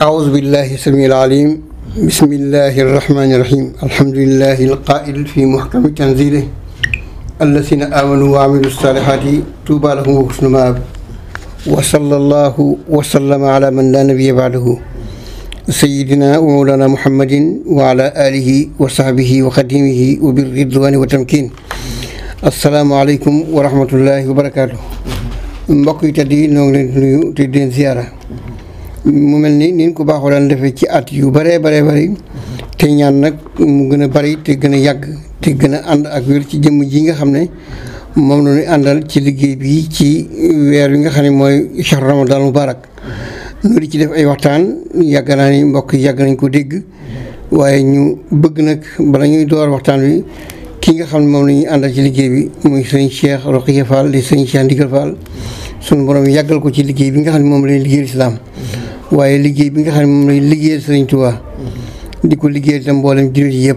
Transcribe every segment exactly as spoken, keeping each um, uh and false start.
أعوذ بالله السميع العليم بسم الله الرحمن الرحيم الحمد لله القائل في محكم تنزيله الذين آمنوا وعملوا الصالحات طوبى لهم وحسن مآب وصلى الله وسلم على من لا نبي بعده سيدنا ومولانا محمد وعلى آله وصحبه وخديمه وبالرضوان والتمكين السلام عليكم ورحمة الله وبركاته mbokk yi tedd yi ñoo ngi leen di nuyu te di leen ziyaara mu mel ni ni ñu ko baaxoo daan defee ci at yu bëree bëree bëri te ñaan nag mu gën a bëri te gën a yàgg te gën a ànd ak wér ci jëmm ji nga xam ne moom la ñuy àndal ci liggéey bi ci weer wi nga xam ne mooy shahr Ramadan Mubarak ñu di ci def ay waxtaan yàgg naa ni mbokk yi yàgg nañ ko dégg waaye ñu bëgg nag bala ñuy door waxtaan wi ki nga xam ne moom la ñuy àndal ci liggéey bi muy sëñ Cheikh Rokhaya Fall di sëñ Cheikh Ndigal Fall sunu borom yàggal ko ci liggéey bi nga xam ne moom lay liggéeyal islaam waaye liggéey bi nga xam ne moom lay liggéeyal sëriñ Tuubaa di ko liggéeyal itam mboolem jullit yi yëpp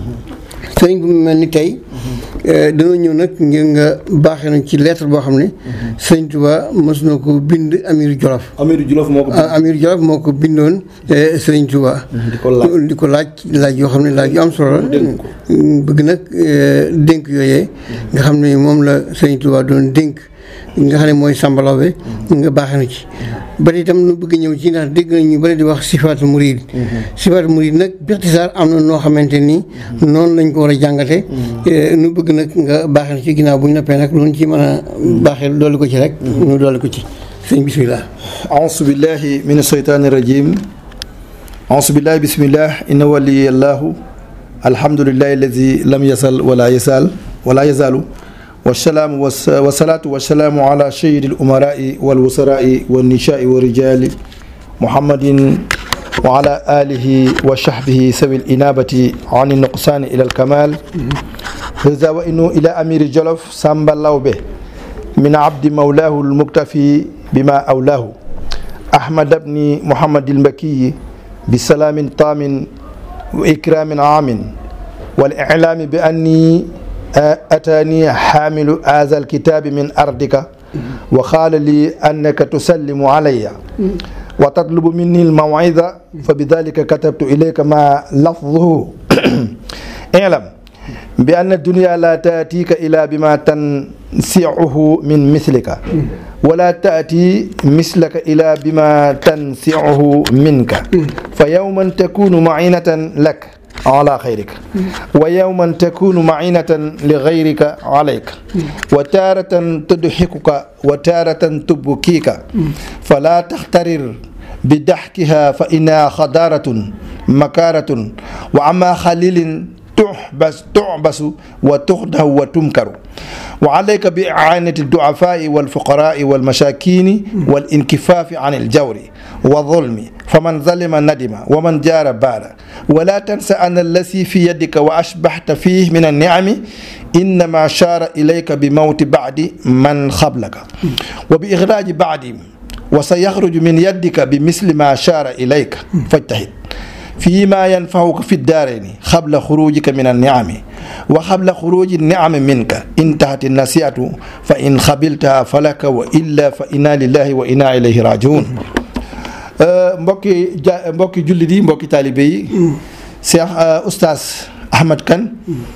sëriñ bu mel ni tey dañoo ñëw nag ngir nga baaxee nañ ci lettre boo xam ne sëriñ Tuubaa mos na ko bind Amiru Jolof Amiru Jolof moo ko bind Amiru Jolof moo ko bindoon sëriñ Tuubaa di ko laaj di ko laaj laaj yoo xam ne laaj yu am solo la bëgg nag dénk yooyee nga xam ne moom la sëriñ Tuubaa doon dénk nga xam ne mooy Samba Laobé nga baaxee na ci bari itam nu bëgg ñëw ci ndax dégg nañ ñu bari di wax sifaatu murid sifaatu murid nag bixtisaar am na noo xamante ni noonu lañ ko war a jàngate nu bëgg nag nga baaxee na ci ginnaaw bu ñu noppee nag loolu ci mën a baaxee dolli ko ci rek nu dolli ko ci sëñ bismillah auzu billahi min asheytaani rajim auzu billahi bismillah inna waliyallahu alhamdulillahi alladi lam yasal wala yasal wala yazalu والسلام والصلاة والسلام على سيد الأمراء والوزراء والنساء والرجال محمد وعلى آله وصحبه سوي الإنابة عن النقصان إلى الكمال هذا وإنه إلى أمير جلف سامبا لاوبي من عبد مولاه المكتفي بما أولاه أحمد بن محمد المكي بسلام طام وإكرام عام والإعلام بأني أتاني حامل هذا الكتاب من أرضك وقال لي أنك تسلم علي وتطلب مني الموعظة فبذلك كتبت إليك ما لفظه اعلم بأن الدنيا لا تأتيك إلا بما تنسعه من مثلك ولا تأتي مثلك إلا بما تنسعه منك فيوما تكون معينة لك على خيرك ويوما تكون معينة لغيرك عليك وتارة تضحكك وتارة تبكيك فلا تخترر بضحكها فإنها خضارة مكارة وعما خليل تحبس تعبس وتخده وتمكر وعليك بإعانة الضعفاء والفقراء والمساكين والانكفاف عن الجور والظلم فمن ظلم ندم ومن جار بار ولا تنسى أن الذي في يدك وأشبحت فيه من النعم إنما شار إليك بموت بعد من قبلك وبإخراج بعد وسيخرج من يدك بمثل ما شار إليك فاجتهد فيما ينفعك في الدارين قبل خروجك من النعم وقبل خروج النعم منك انتهت النصيحة فإن قبلتها فلك وإلا فإنا لله وإنا إليه راجعون mbokki ja mbokki jullit yi mbokki taalibe yi Cheikh Oustaz Ahmad Kane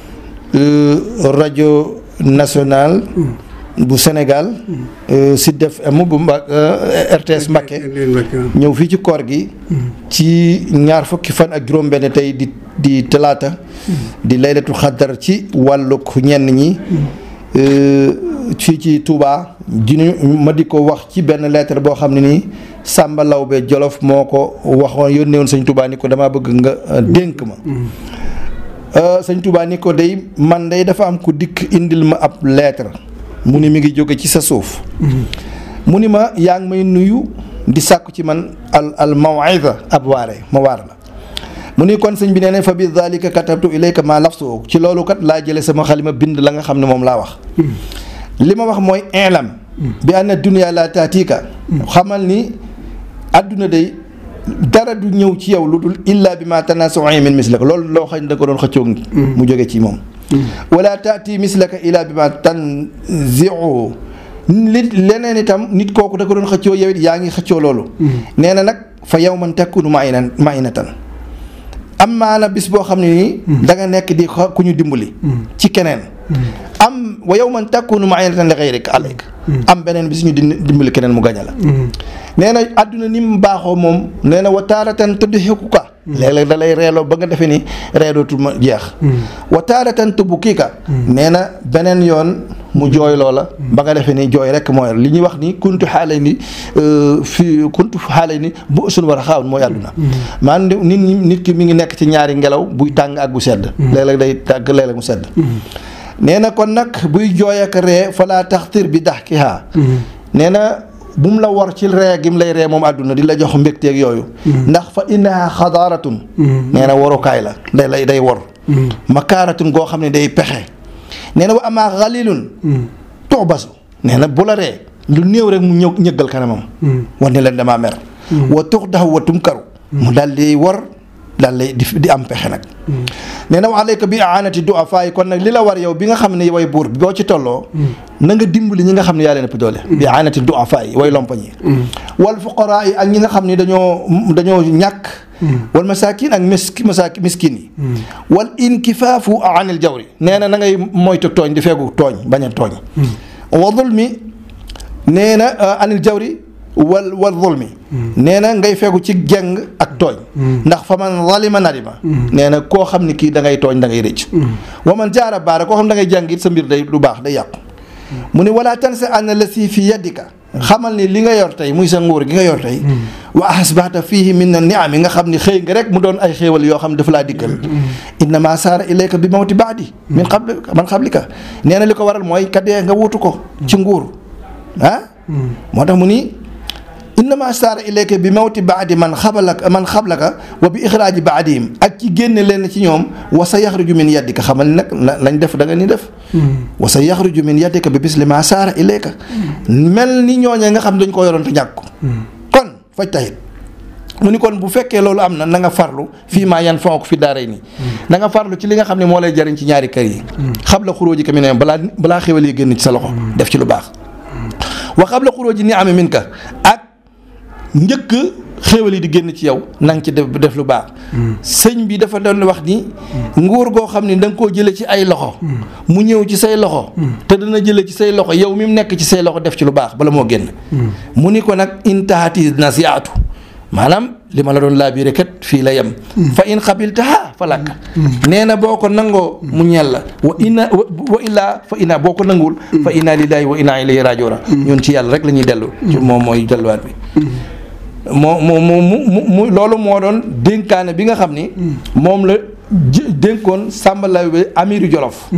rajo national bu Sénégal Sud F M bu Mba R T S Mbacké ñëw fii ci koor gi ci ñaar fukki fan ak juróom-benn tey di di talaata di laylatul xaddar ci wàllug ñenn ñi fii ci Touba di ma di ko wax ci benn lettre boo xam ne nii Samba Laobé Jolof moo ko waxoon yónnee woon sëñ Touba ni ko damaa bëgg nga dénk ma sëñ Touba ni ko day man day dafa am ku dikk indil ma ab lettre mu ni mi ngi jóge ci sa suuf mu ni ma yaa ngi may nuyu di sàkku ci man al al maw'iza ab waare ma waar la mu ni kon sëñ bi nee na fa bi dhalika katabtu ilayka ma lafsu ci loolu kat laa jële sama xalima bind la nga xam ne moom laa wax li ma wax mooy i'lam bi anna dunya la taatika xamal ni adduna day dara du ñëw ci yow lu dul illa bi ma tanasu'i min mislaka loolu loo xam ne da ko doon xëccoog mu jóge ci moom wala taati mislaka illa bi ma tanzi'u li leneen itam nit kooku da ko doon xëccoo yow it yaa ngi xëccoo loolu nee na nag fa yawman takunu ma'inan ma'inatan am maana bis boo xam ne nii da nga nekk di ku ñu dimbali ci keneen am wa yawman takunu ma'inatan li ghayrika alayka am beneen bis ñu dimbali keneen mu gaña la nee na àdduna ni mu baaxoo moom nee na wa taaratan tudhikuka léeg-léeg da lay reeloo ba nga defee ni reedootu ma jeex wa taaratan tubkika nee na beneen yoon mu jooy loola ba nga defee ni jooy rek mooy li ñuy wax ni kuntu xaalay ni fi kuntu xaalay ni bu suñu war a xaawoon mooy àdduna maanaam nit ñi nit ki mi ngi nekk ci ñaari ngelaw buy tàng ak bu sedd léeg-léeg day tàgg léeg-léeg mu sedd nee na kon nag buy jooy ak ree falaa taxtir bi daxkiha nee na bu mu la war ci ree gi mu lay ree moom àdduna di la jox mbégteeg yooyu ndax fa innaha xadaaratun nee na warukaay la day lay day war makaaratun goo xam ne day pexe nee na wa amaa xalilun tuubasu nee na bu la ree lu néew rek mu ñëw ñëggal kanamam war ni leen damaa mer wa tux dax wa tumkaru mu daal di war daal lay di di am pexe nag nee na wa alayka bi aanati du'afaa yi kon nag li la war yow bi nga xam ne way buur bi boo ci tolloo na nga dimbali ñi nga xam ne yaa leen ëpp doole bi aanati du'afaa yi way lompañ yi wal fuqaraa yi ak ñi nga xam ne dañoo dañoo ñàkk wal masaakin ak miski masaaki miskin yi wal inkifaafu anil jawri nee na na ngay moytu tooñ di feegu tooñ bañ a tooñ wa zulmi nee na anil jawri wal wal zulmi nee na ngay fegu ci jeng ak tooñ ndax fa man zalima nadima nee na koo xam ne kii da ngay tooñ da ngay rëcc wa man jaara baara koo xam da ngay jàng it sa mbir day du baax day yàqu mu ni wala tansa anna la si fi yaddika xamal ni li nga yor tey muy sa nguur gi nga yor tey wa asbahta fihi min na niam yi nga xam ni xëy nga rek mu doon ay xéewal yoo xam ne dafa laa dikkal innama saara ilayka bi mawti baadi min qabli man qablika nee na li ko waral mooy kadee nga wuutu ko ci nguur ah moo tax mu ni innama saara ilayka bi mawti baadi man xabalaka man xablaka wa bi ixraaji baadihim ak ci génne leen ci ñoom wa sa yaxruju min yaddika xamal ni nag lañ def da nga ni def wa sa yaxruju min yaddika bi bisli ma saara ilayka mel ni ñooñee nga xam dañ ko yoroon te ñàkk ko kon faj taxit mu ni kon bu fekkee loolu am na na nga farlu fii maa yan fonk fi daaray nii na nga farlu ci li nga xam ne moo lay jariñ ci ñaari kër yi xabla xuróoji ka mi ne balaa balaa xéwal yi génn ci sa loxo def ci lu baax wa xabla xuróoji ni ame min ka ak njëkk xéewal yi di génn ci yow na nga ci def def lu baax sëñ bi dafa doon wax ni nguur goo xam ni da nga koo jële ci ay loxo mu ñëw ci say loxo te dana jële ci say loxo yow mi mu nekk ci say loxo def ci lu baax bala moo génn mu ni ko nag intaati nasiatu maanaam li ma la doon laabiré kat fii la yem fa in xabiltaha fa lakk nee na boo ko nangoo mu ñeel la wa inna wa illaa fa inna boo ko nanguwul fa inna lillahi wa inna ilayhi rajiuna ñun ci yàlla rek la ñuy dellu ci moom mooy delluwaat bi moo moo mu mu mu loolu moo doon dénkaane bi nga xam ni moom la dénkoon Samba Laobé amiru Jolof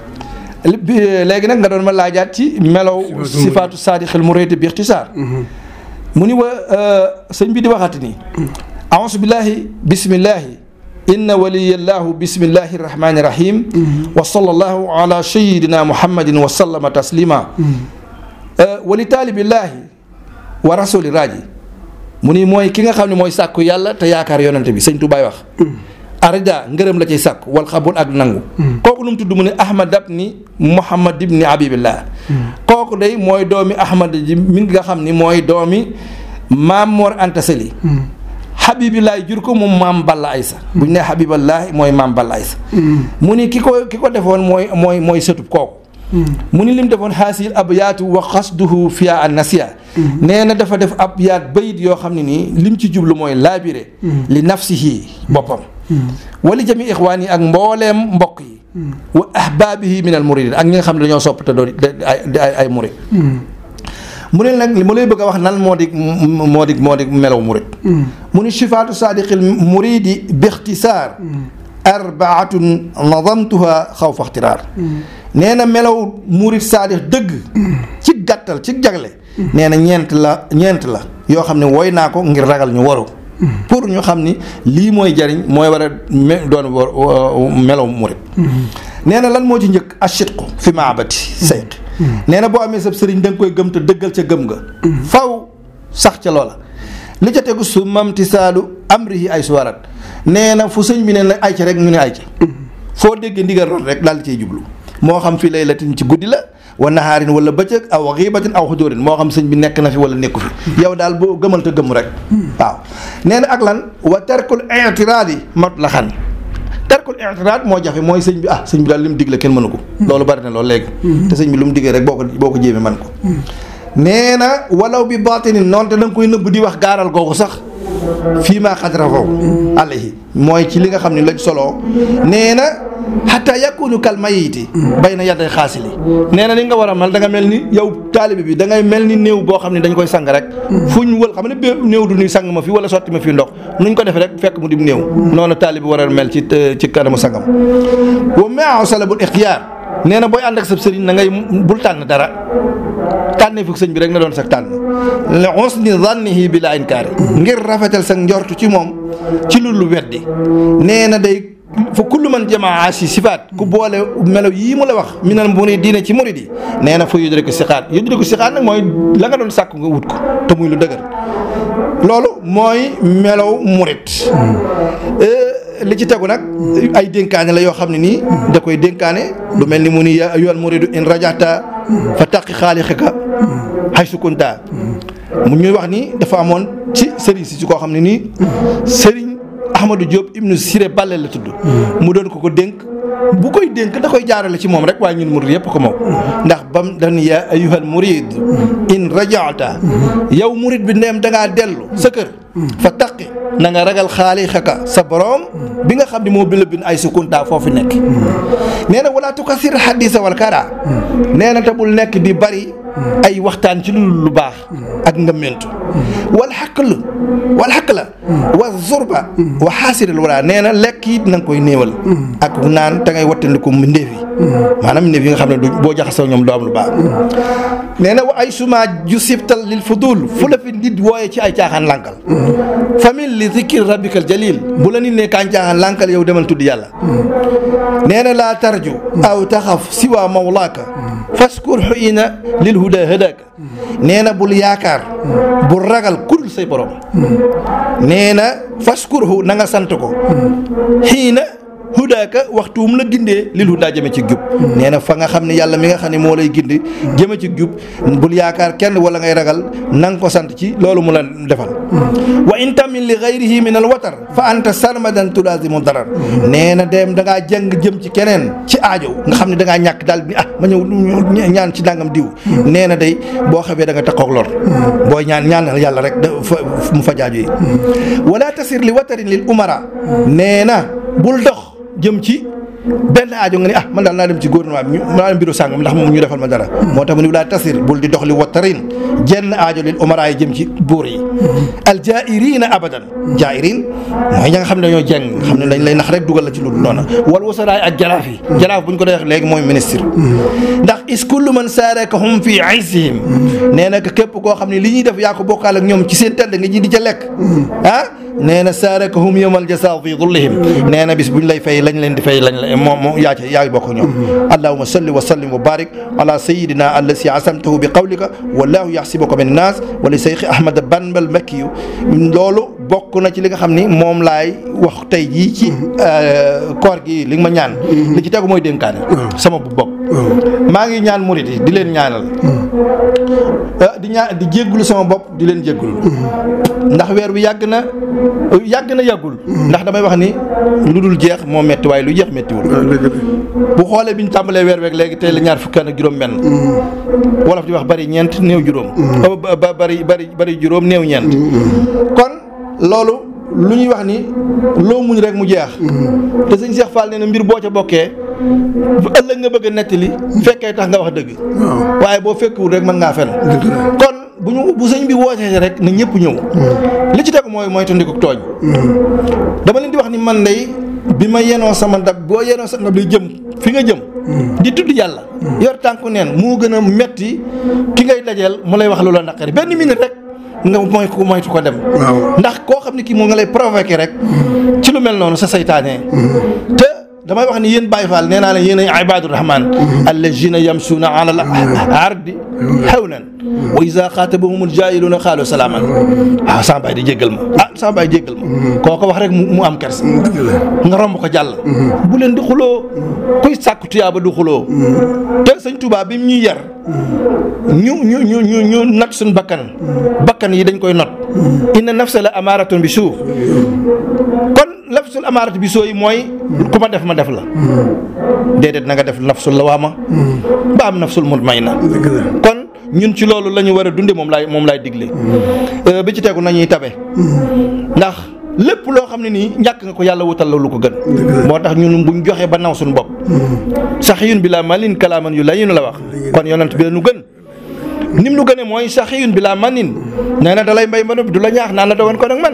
léegi nag nga doon ma laajaat ci melow sifaatu saadixil muriid bi ixtisaar mu ni wa sëñ bi di waxati ni a'uuzu billahi bismillahi inna waliyallahu bismillahi rahmani rahim wa sallallahu ala sayyidina muhammadin wa sallama taslima wali taalibillahi wa rasuli raji mu ni mooy ki nga xam ne mooy sàkku yàlla te yaakaar yonante bi sëñ Tubaay wax arida ngërëm la ciy sàkk wal xabul ak nangu kooku nu mu tudd mu ne ahmad ibni muhammad ibni habibillah kooku day mooy doomi ahmad ji mi nga xam ni mooy doomi maam Mor Anta Sali habibillahi jur ko moom maam Balla Aysa bu ñu nee habiballahi mooy maam Balla Aysa mu ni ki ko ki ko defoon mooy mooy mooy sëtub kooku mu ni lim defoon xaasil ab yaatu wa xasduhu fiya an nasiya nee na dafa def ab yaat bayit yoo xam ne nii lim ci jublu mooy laabire li nafsihi boppam wali jami ixwaan yi ak mbooleem mbokk yi wa ahbaabihi min al muridin ak ñi nga xam ne dañoo sopp te doo di ay ay murid mu ne nag li ma lay bëgg a wax nan moo di moo di moo di melaw murid mu ni sifaatu saadiqil muridi bi ixtisaar arbaatun nadamtuha xawfa ixtiraar nee na melaw murid saadix dëgg ci gàttal ci jagle nee na ñeent la ñeent la yoo xam ne woy naa ko ngir ragal ñu waru pour ñu xam ni lii mooy jariñ mooy war a doon melaw murid nee na lan moo ci njëkk ashitqu fi maabati sayq nee na boo amee sab sëriñ da nga koy gëm te dëggal ca gëm nga faw sax ca loola li ca tegu su mamtisaalu amrihi ay suwarat nee na fu sëñ bi ne la ay ca rek ñu ne ay ca foo déggee ndigal root rek daal di cay jublu moo xam fii laylatin ci guddi la wa nahaarin wala bëccëg aw xiibatin aw xudóorin moo xam sëñ bi nekk na fi wala nekku fi yow daal boo gëmal te gëmm rek waaw nee na ak lan wa tarkul i'tiraad yi mat la xan tarkul i'tiraad moo jafe mooy sëñ bi ah sëñ bi daal li mu digle kenn mënu ko loolu bari na loolu léegi te sëñ bi lu mu diggee rek boo ko boo ko jéemee man ko nee na walaw bi baatinin noonu te da nga koy nëbb di wax gaaral googu sax fii maa xadra foofu alayhi mooy ci li nga xam ne lañ soloo nee na xataa yakunu kal mayiti bay na yadday xaasili nee na ni nga war a mel da nga mel ni yow taalibe bi da ngay mel ni néew boo xam ne dañ koy sang rek fu ñu wël xam ne bé néew du ni sang ma fi wala sotti ma fii ndox nuñ ko defee rek fekk mu dim néew noonu taalibe bi war a mel ci ci kanamu sangam wa maa salabul ixtiyaar nee na booy ànd ak sa sëriñ na ngay bul tànn dara tànnee fukk sëñ bi rek na doon sax tànn la husni zannihi bi la inkaari ngir rafetal sa njortu ci moom ci lu lu weddi nee na day fa kullu man jamaa si sifaat ku boole melo yii mu la wax minal muridiina ci murid yi nee na fa yudriku sixaat yudriku sixaat nag mooy la nga doon sàkk nga wut ko te muy lu dëgër loolu mooy melow murid li ci tegu nag ay dénkaane la yoo xam ne nii da koy dénkaane lu mel ni mu ni yaa ayyuhal muridu in rajata fa taqi xaalixika haysu kunta mu ñuy wax ni dafa amoon ci sëriñ si ci koo xam ne nii sëriñ Ahmadou Diop ibnu Siré Balle la tudd mu doon ko ko dénk bu koy dénk da koy jaarale ci moom rek waaye ñun murid yëpp ko moom ndax bam dañ yaa ayyuhal murid in rajata yow murid bi ndeem da ngaa dellu sa kër fa taqi na nga ragal xaalixaka sa borom bi nga xam ne moo bi la bin ay sukunta foofu nekk nee na wala tukasir xadisa wal kara nee na te bul nekk di bari ay waxtaan ci lu lu baax ak ngëmmentu wal xaql wal xaqla wa zurba wa xaasiril wala nee na lekk it na nga koy néewal ak naan te ngay wattandiku mbindeef yi maanaam mbindeef yi nga xam ne du boo jaxasoo ñoom doo am lu baax nee na wa ay suma ju sibtal lil fudul fu la fi nit wooye ci ay caaxaan lànkal famille li zikri rabbikal jalil bu la nit ne kaan caaxaan lànkal yow demal tudd yàlla nee na laa tarju aw taxaf siwa mawlaaka faskur xiina lil huda hadaaka nee na bul yaakaar bul ragal kudul say borom nee na faskurhu na nga sant ko xiina hudaaka waxtu mu la gindee lil hudaa jëme ci jub nee na fa nga xam ne yàlla mi nga xam ne moo lay gindi jëme ci jub bul yaakaar kenn wala ngay ragal na nga ko sant ci loolu mu la defal wa in tamin li gayrihi min al watar fa anta sarmadan tulazimu darar nee na dem da ngaa jëng jëm ci keneen ci aajo nga xam ne da ngaa ñàkk daal ni ah ma ñëw ñaan ci nangam diw nee na day boo xamee da nga taxaw lor booy ñaan ñaanal yàlla rek da mu fa jaaju yi wala tasir li watarin lil umara nee na bul dox jëm ci benn aajo nga ni ah man daal naa dem ci gouvernement bi ñu naa dem bureau sàngam ndax moom ñu defal ma dara moo tax mu ni laa tasir bul di dox li watarin jenn aajo lil umara yi jëm ci buur yi al jairina abadan jairin mooy ña nga xam ne dañoo jeng nga xam ne dañ lay nax rek dugal la ci lu noonu wal wasaraay ak jaraaf yi jaraaf bu ñu ko dee léegi mooy ministre ndax is kullu man saarakahum fi aysihim nee na képp koo xam ne li ñuy def yaa ko bokkaal ak ñoom ci seen tedd nga ji di ca lekk ah nee na saarakahum yawmal jazaa fi dullihim nee na bis bu ñu lay fay lañ leen di fay lañ la moom moom yaa ci yaa ngi bokk ñoom allahumma salli wa sallim wa barik ala sayidina allasi asamtahu bi qawlika wallahu yaxsibuka min naas wa li seyxi ahmad banbal makki yu loolu bokk na ci li nga xam ni moom laay wax tey jii ci koor gi li nga ma ñaan li ci tegu mooy dénkaane sama bu bopp maa ngi ñaan murit yi di leen ñaanal di ñaan di jéggulu sama bopp di leen jéggulu ndax weer wi yàgg na yàgg na yàggul ndax damay wax ni lu dul jeex moo metti waaye lu jeex mettiwul bu xoolee bi ñu tàmbalee weer week léegi tey la ñaar fukki ak juróom benn wolof di wax bari ñeent néew juróom ba bari bari bari juróom néew ñeent kon loolu lu ñuy wax ni loo muñ rek mu jeex te sëñ Cheikh Fall nee na mbir boo ca bokkee ëllëg nga bëgg a nettali fekkee tax nga wax dëgg waaye boo fekkwul rek mën ngaa fen kon bu ñu bu sëñ bi wootee rek na ñëpp ñëw li ci tegu mooy mooy tundiku tooñ dama leen di wax ni man day bi ma yenoo sama ndab boo yenoo sa ndab li jëm fi nga jëm di tudd yàlla yor tànku neen moo gën a metti ki ngay dajeel mu lay wax lu la naqari benn minute rek nga mooy ko moytu ko dem ndax koo xam ne kii moo nga lay provoqué rek ci lu mel noonu sa saytaane te damay wax ni yéen Baye Fall nee naa leen yéen ay ibaadu rahmaan allazina yamsuuna ala al ardi hawnan wa iza xaatabahumul jaahiluuna qaalu salaaman. ah sama baay di jéggal ma ah sama baay jéggal ma koo ko wax rek mu am kersa nga romb ko jàll. bu leen di xuloo kuy sàkku tuyaaba du xuloo te sëñ Tuubaa bi mu ñuy yar ñu ñu ñu ñu ñu nat suñ bakkan bakkan yi dañ koy not inna nafsa la amaaratun bi suu kon nafsul amaarat bi soo yi mooy ku ma def ma def la déedéet na nga def nafsul lawaama ba am nafsul mutmainna kon ñun ci loolu la ñu war a dunde moom laay moom laay digle bi ci tegu nañuy tabe ndax lépp loo xam ne nii ñàkk nga ko yàlla wutal la lu ko gën moo tax ñun buñ joxee ba naw suñu bopp saxiyun bi laa malin kalaaman yu layinu la wax kon yonent bi la nu gën nim nu gënee mooy saxiyun bi laa manin nee na dalay mbay mbanop du la ñaax naan la doon ko nag man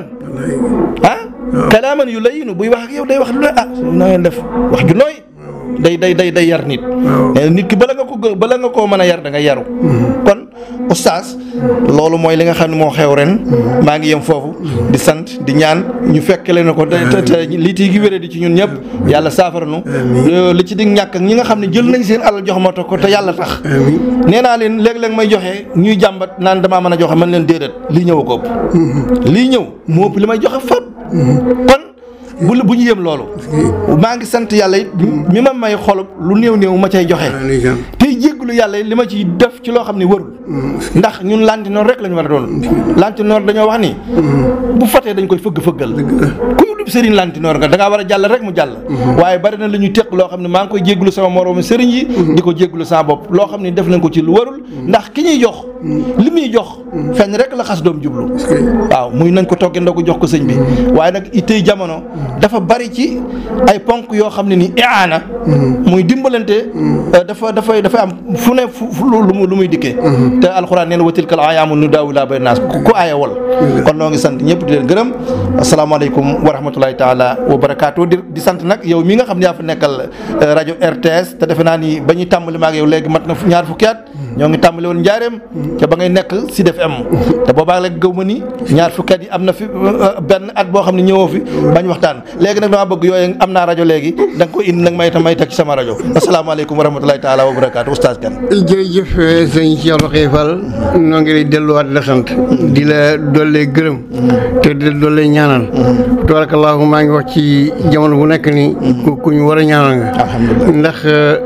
ah kalaaman yu layinu buy wax ak yow day wax lu la ah na ngeen def wax ju nooy day day day day yar nit nit ki bala nga ko bala nga koo mën a yar da nga yaru kon oustaz loolu mooy li nga xam ne moo xew ren maa ngi yem foofu di sant di ñaan ñu fekkele na ko te te lii tii gi wéré di ci ñun ñëpp yàlla saafara nu li ci dig ñàkk ak ñi nga xam ne jël nañ seen alal jox ma to ko te yàlla tax nee naa leen léeg-léeg may joxe ñuy jàmbat naan damaa mën a joxe man leen déedéet lii ñëw ko ëpp lii ñëw moo ëpp li may joxe fop kon bu bu ñu yëm loolu maa ngi sant yàlla it mi ma may xolub lu néew néew ma cay joxe tey jéggulu yàlla li ma ciy def ci loo xam ne warul ndax ñun lantinoor rek la ñu war a doon lantinoor dañoo wax ni bu fatee dañ koy fëgg-fëggal ku dub sëriñ lantinoor nga da ngaa war a jàll rek mu jàll waaye bari na la ñuy teq loo xam ne maa ngi koy jéggulu sama moroomi sëriñ yi di ko jéggulu sama bopp loo xam ne def nañ ko ci lu warul ndax ki ñuy jox li muy jox fenn rek la xas doom jublu waaw muy nañ ko togge ndogu jox ko sëñ bi waaye nag itey jamono dafa bari ci ay ponk yoo xam ne ni iaana muy dimbalante dafa dafay dafay am fu ne fu lu lu muy dikkee te alxuraan nee na wa tilkal ayyaamu nudaawilhaa bayna naas ku aaya wol kon noo ngi sant ñëpp di leen gërëm asalaamaaleykum wa rahmatulahi taala wa barakaatu di di sant nag yow mi nga xam ne yaa fa nekkal rajo R T S te defe naa ni ba ñuy tàmbali maag yow léegi mat na ñaar fukki at ñoo ngi tàmbali woon njaareem te ba ngay nekk Sud F M te boobaa léegi gëw ma ni ñaar fukki at yi am na fi benn at boo xam ne ñëwoo fi bañ waxtaan léegi nag dama bëgg yooyu am naa rajo léegi da nga ko indi nag may tam may teg ci sama rajo asalaamaaleykum wa rahmatulahi taala wa barakaatu oustaz Kane. jërëjëf sëñ Cheikh Rokhaya Fall noo ngi lay delluwaat di la sant di la dollee gërëm te di la dollee ñaanal tabarakallahu maa ngi wax ci jamono bu nekk ni ku ñu war a ñaanal nga ndax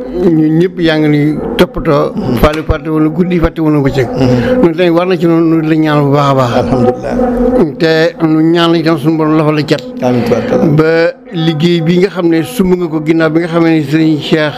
ñun ñëpp yaa ngi ni toppatoo fàlle fàtte woon guddi fàtte woon bëccëg ñun tamit war na ci noonu la ñaanal bu baax a baax alhamdulilah te nu ñaan la itam suñu borom lafa la cat ba liggéey bi nga xam ne sumb nga ko ginnaaw bi nga xam ne sëriñ Cheikh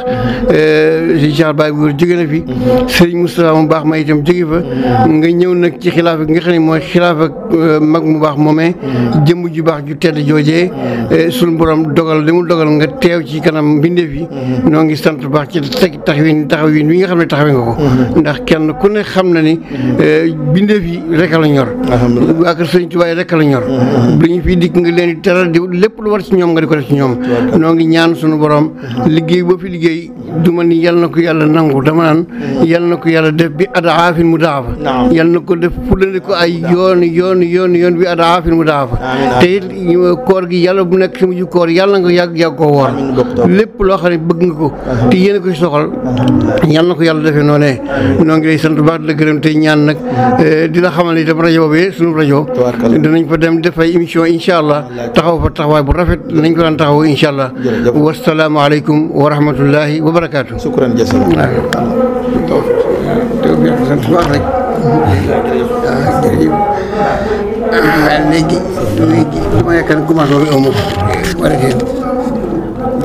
sëriñ Cheikh Baye Góor jóge na fi sëriñ Moustapha mu baax ma itam jóge fa nga ñëw nag ci xilaaf gi nga xam ne mooy xilaaf ak mag mu baax moomee jëmm ju baax ju tedd joojee suñu borom dogal li mu dogal nga teew ci kanam mbindeef yi noo ngi sant bu baax ci teg taxawin taxawin wi nga xam ne taxawee nga ko ndax kenn ku ne xam na ni mbindeef yi rek la ñor waa kër sëriñ Tuubaa rek la ñor bu ñu fi dikk nga leen di teral di lépp lu war ci ñoom nga di ko def ci ñoom noo ngi ñaan suñu borom liggéey boo fi liggéey du ma ni yal na ko yàlla nangu dama naan yal na ko yàlla def bi adaafin mu daafa yal na ko def fulandi ko ay yoon yoon yoon yoon bi adaafin mu daafa te it koor gi yàlla bu nekk si mujj koor yàlla nga yàgg yàgg koo woor lépp loo xam ne bëgg nga ko te yéen a koy soxal yal na ko yàlla defee noonee noo ngi lay sant bu baax di la gërëm tey ñaan nag di la xamal ni itam rajo boobee suñu rajo dinañ fa dem def ay émission incha allah taxaw fa taxawaay bu rafet nañ ko daan taxaw incha allah wasalaamu aleykum wa rahmatullahi wa barakaatu. sukran jazil léegi léegi dama yaakaar ne commencé woon